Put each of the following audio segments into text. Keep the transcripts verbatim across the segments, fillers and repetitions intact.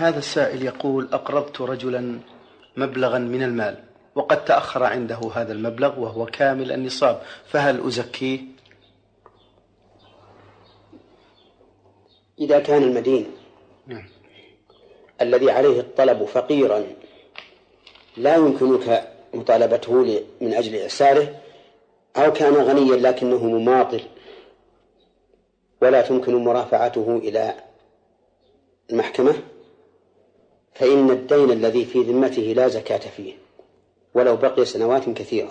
هذا السائل يقول: أقرضت رجلا مبلغا من المال وقد تأخر عنده هذا المبلغ وهو كامل النصاب، فهل أزكيه؟ إذا كان المدين نعم. الذي عليه الطلب فقيرا لا يمكنك مطالبته من أجل إعساره، أو كان غنيا لكنه مماطل ولا تمكن مرافعته إلى المحكمة، فإن الدين الذي في ذمته لا زكاة فيه ولو بقي سنوات كثيرة.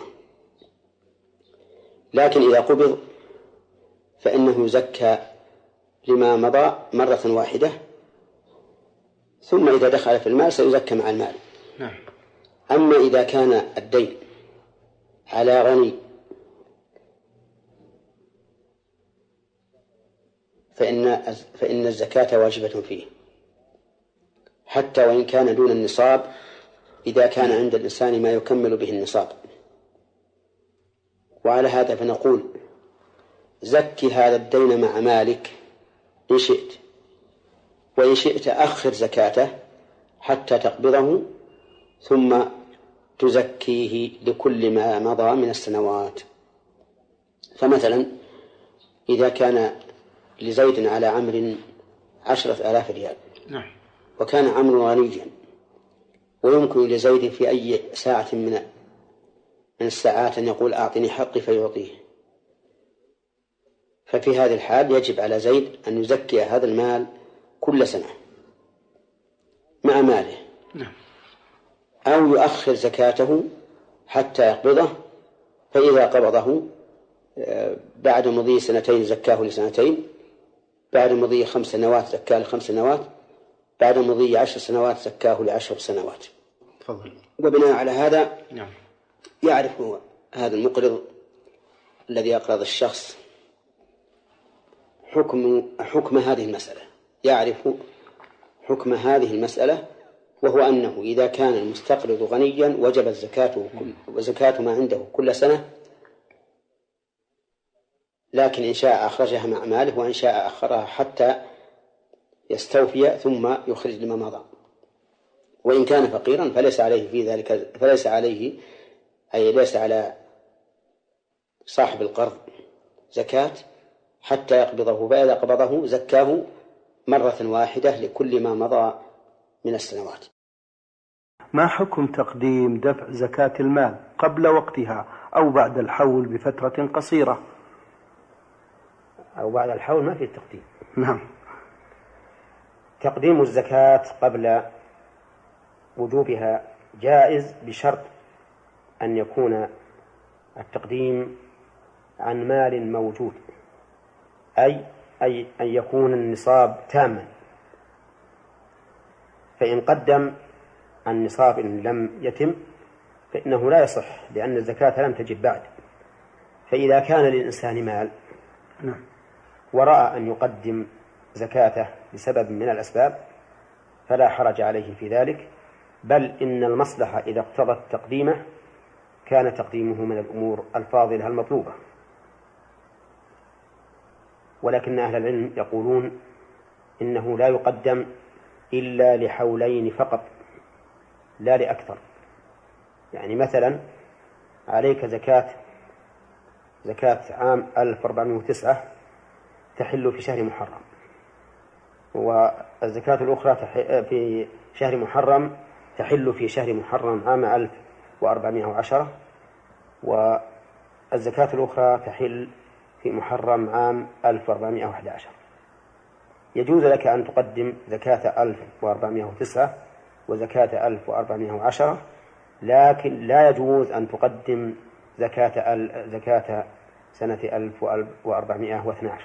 لكن إذا قبض فإنه يزكى لما مضى مرة واحدة، ثم إذا دخل في المال سيزكى مع المال. نعم. أما إذا كان الدين على غني فإن فإن الزكاة واجبة فيه حتى وإن كان دون النصاب، إذا كان عند الإنسان ما يكمل به النصاب. وعلى هذا فنقول: زكي هذا الدين مع مالك إن شئت، وإن شئت أخر زكاته حتى تقبضه ثم تزكيه لكل ما مضى من السنوات. فمثلا إذا كان لزيد على عمرو عشرة آلاف ريال، نعم، وكان عمرو غنيا ويمكن لزيد في أي ساعة من من الساعات أن يقول: أعطني حقي فيعطيه، ففي هذه الحال يجب على زيد أن يزكي هذا المال كل سنة مع ماله، نعم، أو يؤخر زكاته حتى يقبضه، فإذا قبضه بعد مضي سنتين زكاه لسنتين، بعد مضي خمس سنوات زكاه لخمس سنوات، بعد مضي عشر سنوات زكاه لعشر سنوات. تفضل. وبناء على هذا نعم. يعرف هذا المقرض الذي أقرض الشخص حكم حكم هذه المسألة، يعرف حكم هذه المسألة، وهو أنه إذا كان المستقرض غنيا وجبت زكاته وزكاة ما عنده كل سنة، لكن إن شاء أخرجها مع ماله وإن شاء أخرها حتى يستوفي ثم يخرج لما مضى. وإن كان فقيرا فليس عليه في ذلك فليس عليه أي ليس على صاحب القرض زكاة حتى يقبضه، فإذا قبضه زكاه مرة واحدة لكل ما مضى من السنوات. ما حكم تقديم دفع زكاة المال قبل وقتها أو بعد الحول بفترة قصيرة؟ أو بعد الحول ما في التقديم. نعم. تقديم الزكاة قبل وجوبها جائز بشرط أن يكون التقديم عن مال موجود، أي أي أن يكون النصاب تاما. فإن قدم النصاب إن لم يتم فإنه لا يصح، لأن الزكاة لم تجب بعد. فإذا كان للإنسان مال ورأى أن يقدم زكاته بسبب من الأسباب فلا حرج عليه في ذلك، بل إن المصلحة إذا اقتضت تقديمه كان تقديمه من الأمور الفاضلة المطلوبة. ولكن أهل العلم يقولون إنه لا يقدم إلا لحولين فقط لا لأكثر. يعني مثلا عليك زكاة زكاة عام ألف وأربعمائة وتسعة تحل في شهر محرم، والزكاة الأخرى في شهر محرم تحل في شهر محرم عام ألف وأربعمائة وعشرة، والزكاة الأخرى تحل في محرم عام ألف وأربعمائة وأحد عشر. يجوز لك أن تقدم زكاة ألف وأربعمائة وتسعة وزكاة ألف وأربعمائة وعشرة، لكن لا يجوز أن تقدم زكاة زكاة سنة ألف وأربعمائة واثني عشر،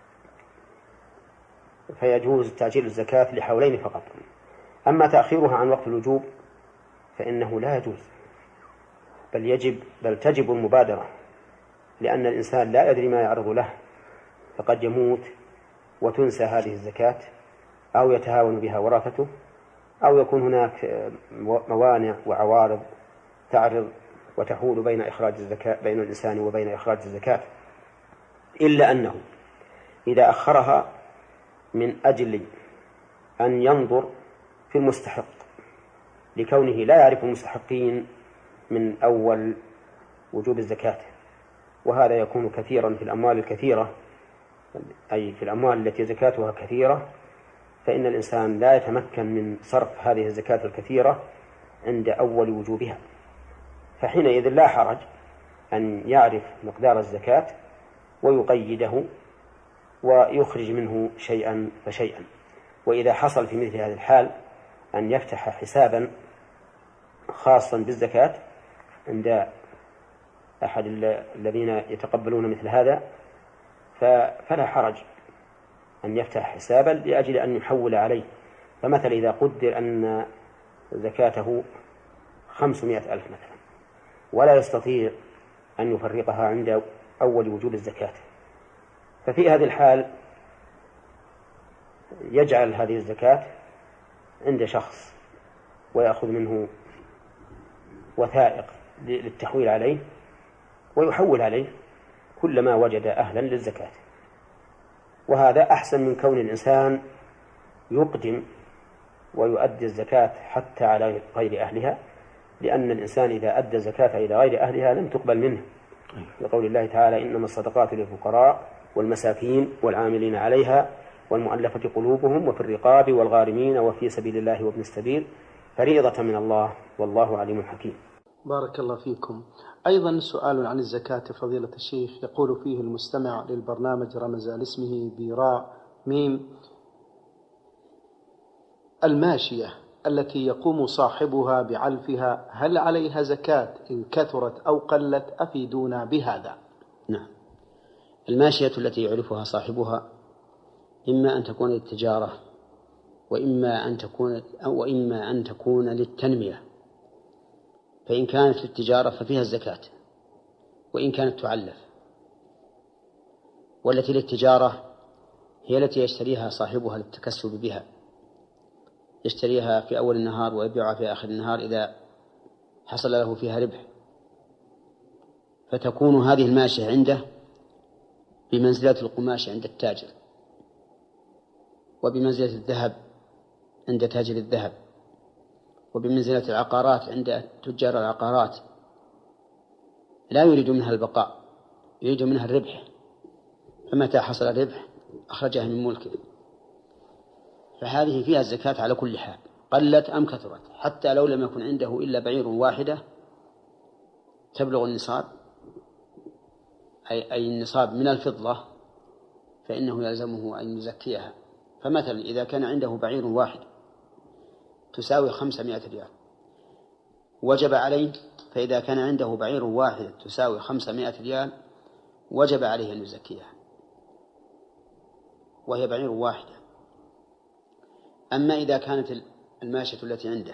فيجوز تعجيل الزكاة لحولين فقط. أما تأخيرها عن وقت الوجوب فإنه لا يجوز، بل يجب بل تجب المبادرة، لأن الإنسان لا يدري ما يعرض له، فقد يموت وتنسى هذه الزكاة، أو يتهاون بها ورثته، أو يكون هناك موانع وعوارض تعرض وتحول بين إخراج الزكاة بين الإنسان وبين إخراج الزكاة. إلا أنه إذا أخرها من أجل أن ينظر في في المستحق لكونه لا يعرف المستحقين من أول وجوب الزكاة، وهذا يكون كثيرا في الأموال الكثيرة، أي في الأموال التي زكاتها كثيرة، فإن الإنسان لا يتمكن من صرف هذه الزكاة الكثيرة عند أول وجوبها، فحينئذ لا حرج أن يعرف مقدار الزكاة ويقيده ويخرج منه شيئا فشيئا. وإذا حصل في مثل هذه الحال أن يفتح حسابا خاصا بالزكاة عند أحد الذين يتقبلون مثل هذا فلا حرج أن يفتح حسابا لأجل أن يحول عليه. فمثلا إذا قدر أن زكاته خمسمائة ألف مثلا ولا يستطيع أن يفرقها عند أول وجوب الزكاة، ففي هذه الحال يجعل هذه الزكاة عند شخص ويأخذ منه وثائق للتحويل عليه ويحول عليه كلما وجد أهلا للزكاة. وهذا أحسن من كون الإنسان يقدم ويؤدي الزكاة حتى على غير أهلها، لأن الإنسان إذا أدى الزكاة إلى غير أهلها لم تقبل منه، لقول الله تعالى: إنما الصدقات للفقراء والمساكين والعاملين عليها والمؤلفة قلوبهم وفي الرقاب والغارمين وفي سبيل الله وابن السبيل فريضة من الله والله عليم حكيم. بارك الله فيكم. أيضا سؤال عن الزكاة فضيلة الشيخ، يقول فيه المستمع للبرنامج رمز لاسمه براء ميم: الماشية التي يقوم صاحبها بعلفها هل عليها زكاة إن كثرت أو قلت؟ أفيدونا بهذا. نعم، الماشية التي يعلفها صاحبها إما أن تكون للتجارة وإما أن تكون أو إما أن تكون للتنمية، فإن كانت للتجارة ففيها الزكاة وإن كانت تعلف. والتي للتجارة هي التي يشتريها صاحبها للتكسب بها، يشتريها في أول النهار ويبيعها في آخر النهار إذا حصل له فيها ربح، فتكون هذه الماشية عنده بمنزلة القماش عند التاجر، وبمنزلة الذهب عند تاجر الذهب، وبمنزلة العقارات عند تجار العقارات. لا يريد منها البقاء، يريد منها الربح، فمتى حصل الربح أخرجها من ملكه. فهذه فيها الزكاة على كل حال، قلت أم كثرت، حتى لو لم يكن عنده إلا بعير واحدة تبلغ النصاب، أي, أي النصاب من الفضة، فإنه يلزمه أن يزكيها. فمثلا إذا كان عنده بعير واحد تساوي خمسمائة ريال وجب عليه، فإذا كان عنده بعير واحد تساوي خمسمائة ريال وجب عليه أن يزكيها، وهي بعير واحدة. أما إذا كانت الماشية التي عنده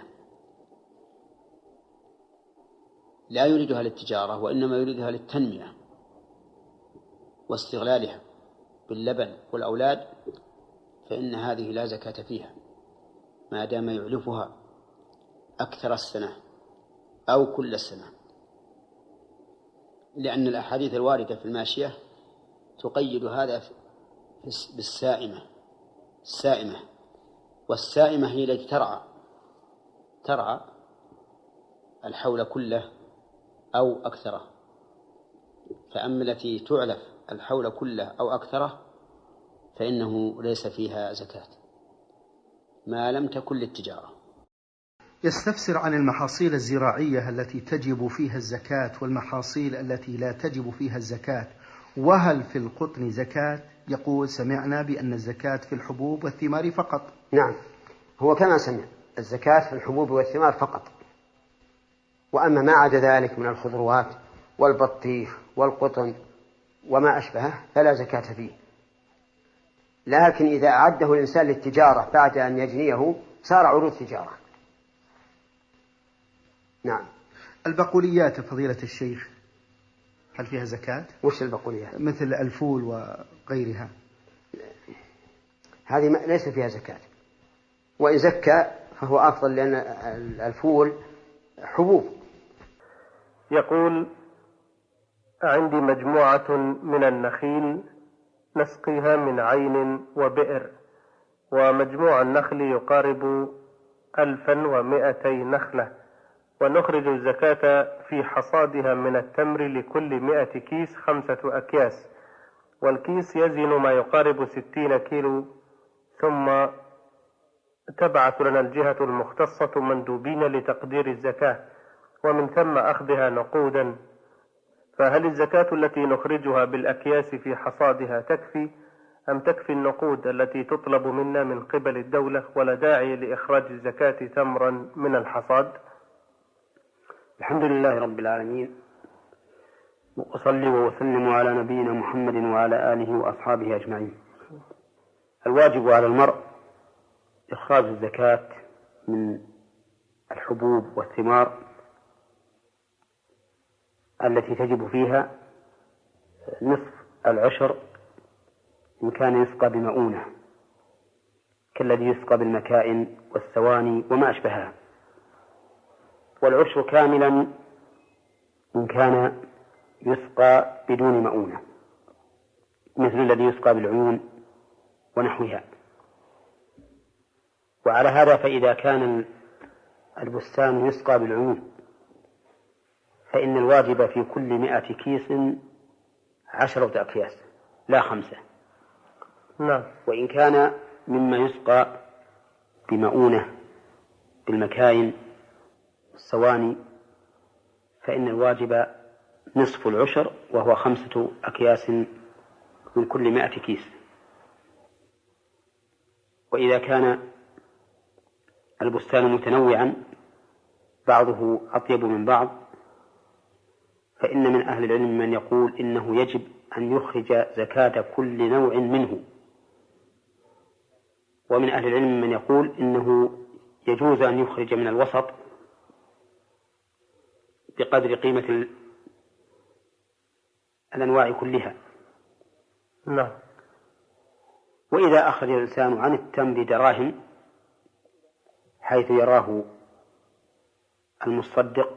لا يريدها للتجارة وإنما يريدها للتنمية واستغلالها باللبن والأولاد، فإن هذه لا زكاة فيها ما دام يعلفها أكثر السنة أو كل السنة، لأن الأحاديث الواردة في الماشية تقيد هذا بالسائمة. السائمة والسائمة هي التي ترعى ترعى الحول كله أو أكثره، فأما التي تعلف الحول كله أو أكثره فإنه ليس فيها زكاة ما لم تكن للتجارة. يستفسر عن المحاصيل الزراعية التي تجب فيها الزكاة والمحاصيل التي لا تجب فيها الزكاة، وهل في القطن زكاة؟ يقول: سمعنا بأن الزكاة في الحبوب والثمار فقط. نعم، هو كما سمع، الزكاة في الحبوب والثمار فقط، وأما ما عدا ذلك من الخضروات والبطيخ والقطن وما أشبهه فلا زكاة فيه. لكن إذا أعده الإنسان للتجارة بعد أن يجنيه صار عروض تجارة. نعم. البقوليات فضيلة الشيخ هل فيها زكاة؟ وش البقوليات؟ مثل الفول وغيرها. هذه ليس فيها زكاة، وإن زكى فهو أفضل، لأن الفول حبوب. يقول: عندي مجموعة من النخيل نسقيها من عين وبئر، ومجموع النخل يقارب ألفا ومائتي نخلة، ونخرج الزكاة في حصادها من التمر لكل مائة كيس خمسة أكياس، والكيس يزن ما يقارب ستين كيلو، ثم تبعث لنا الجهة المختصة مندوبين لتقدير الزكاة، ومن ثم أخذها نقودا. فهل الزكاة التي نخرجها بالأكياس في حصادها تكفي، أم تكفي النقود التي تطلب منا من قبل الدولة، ولا داعي لإخراج الزكاة تمرا من الحصاد؟ الحمد لله رب العالمين، وأصلي وأسلم على نبينا محمد وعلى آله وأصحابه أجمعين. الواجب على المرء إخراج الزكاة من الحبوب والثمار التي تجب فيها نصف العشر إن كان يسقى بمؤونة، كالذي يسقى بالمكائن والسواني وما أشبهها، والعشر كاملا إن كان يسقى بدون مؤونة، مثل الذي يسقى بالعيون ونحوها. وعلى هذا فإذا كان البستان يسقى بالعيون فإن الواجب في كل مائة كيس عشرة أكياس لا خمسة. نعم. وإن كان مما يسقى بمؤونة بالمكاين والصواني فإن الواجب نصف العشر وهو خمسة أكياس من كل مائة كيس. وإذا كان البستان متنوعا بعضه أطيب من بعض فإن من أهل العلم من يقول إنه يجب أن يخرج زكاة كل نوع منه، ومن أهل العلم من يقول إنه يجوز أن يخرج من الوسط بقدر قيمة الأنواع كلها. نعم. وإذا أخرج الإنسان عن التمر دراهم حيث يراه المصدق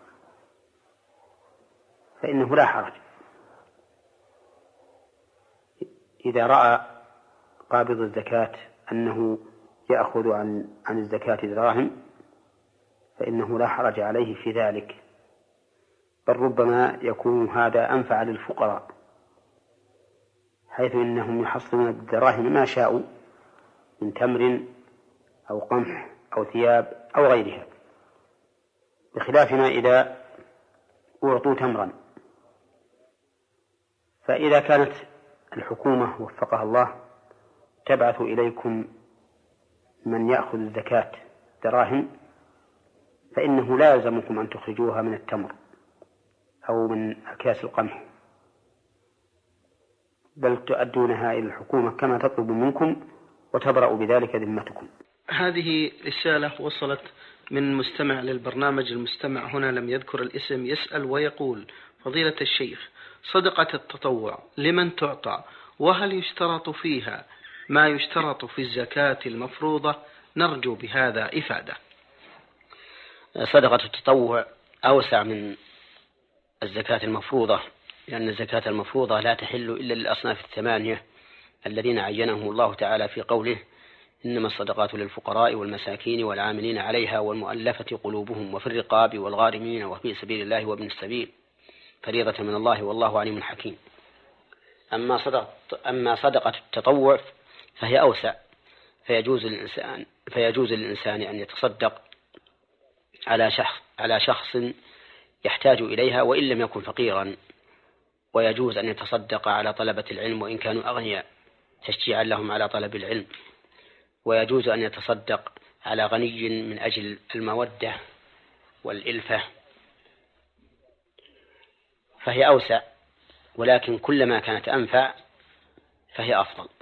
فإنه لا حرج. إذا رأى قابض الزكاة أنه يأخذ عن عن الزكاة دراهم فإنه لا حرج عليه في ذلك، بل ربما يكون هذا أنفع للفقراء، حيث إنهم يحصلون بالدراهم ما شاءوا من تمر أو قمح أو ثياب أو غيرها، بخلاف ما إذا أعطوا تمرا. فإذا كانت الحكومة وفقها الله تبعث إليكم من يأخذ الزكاة دراهم فإنه لا يلزمكم أن تخرجوها من التمر أو من أكياس القمح، بل تؤدونها إلى الحكومة كما تطلب منكم وتبرأ بذلك ذمتكم. هذه رسالة وصلت من مستمع للبرنامج. المستمع هنا لم يذكر الاسم، يسأل ويقول: فضيلة الشيخ، صدقة التطوع لمن تعطى؟ وهل يشترط فيها ما يشترط في الزكاة المفروضة؟ نرجو بهذا إفادة. صدقة التطوع أوسع من الزكاة المفروضة، لأن الزكاة المفروضة لا تحل إلا للأصناف الثمانية الذين عينهم الله تعالى في قوله: إنما الصدقات للفقراء والمساكين والعاملين عليها والمؤلفة قلوبهم وفي الرقاب والغارمين وفي سبيل الله وابن السبيل فريضة من الله والله عليم حكيم. أما صدقة, أما صدقة التطوع فهي أوسع، فيجوز للإنسان, فيجوز للإنسان أن يتصدق على شخص, على شخص يحتاج إليها وإن لم يكن فقيرا، ويجوز أن يتصدق على طلبة العلم وإن كانوا أغنياء تشجيعا لهم على طلب العلم، ويجوز أن يتصدق على غني من أجل المودة والإلفة، فهي أوسع، ولكن كلما كانت أنفع فهي أفضل.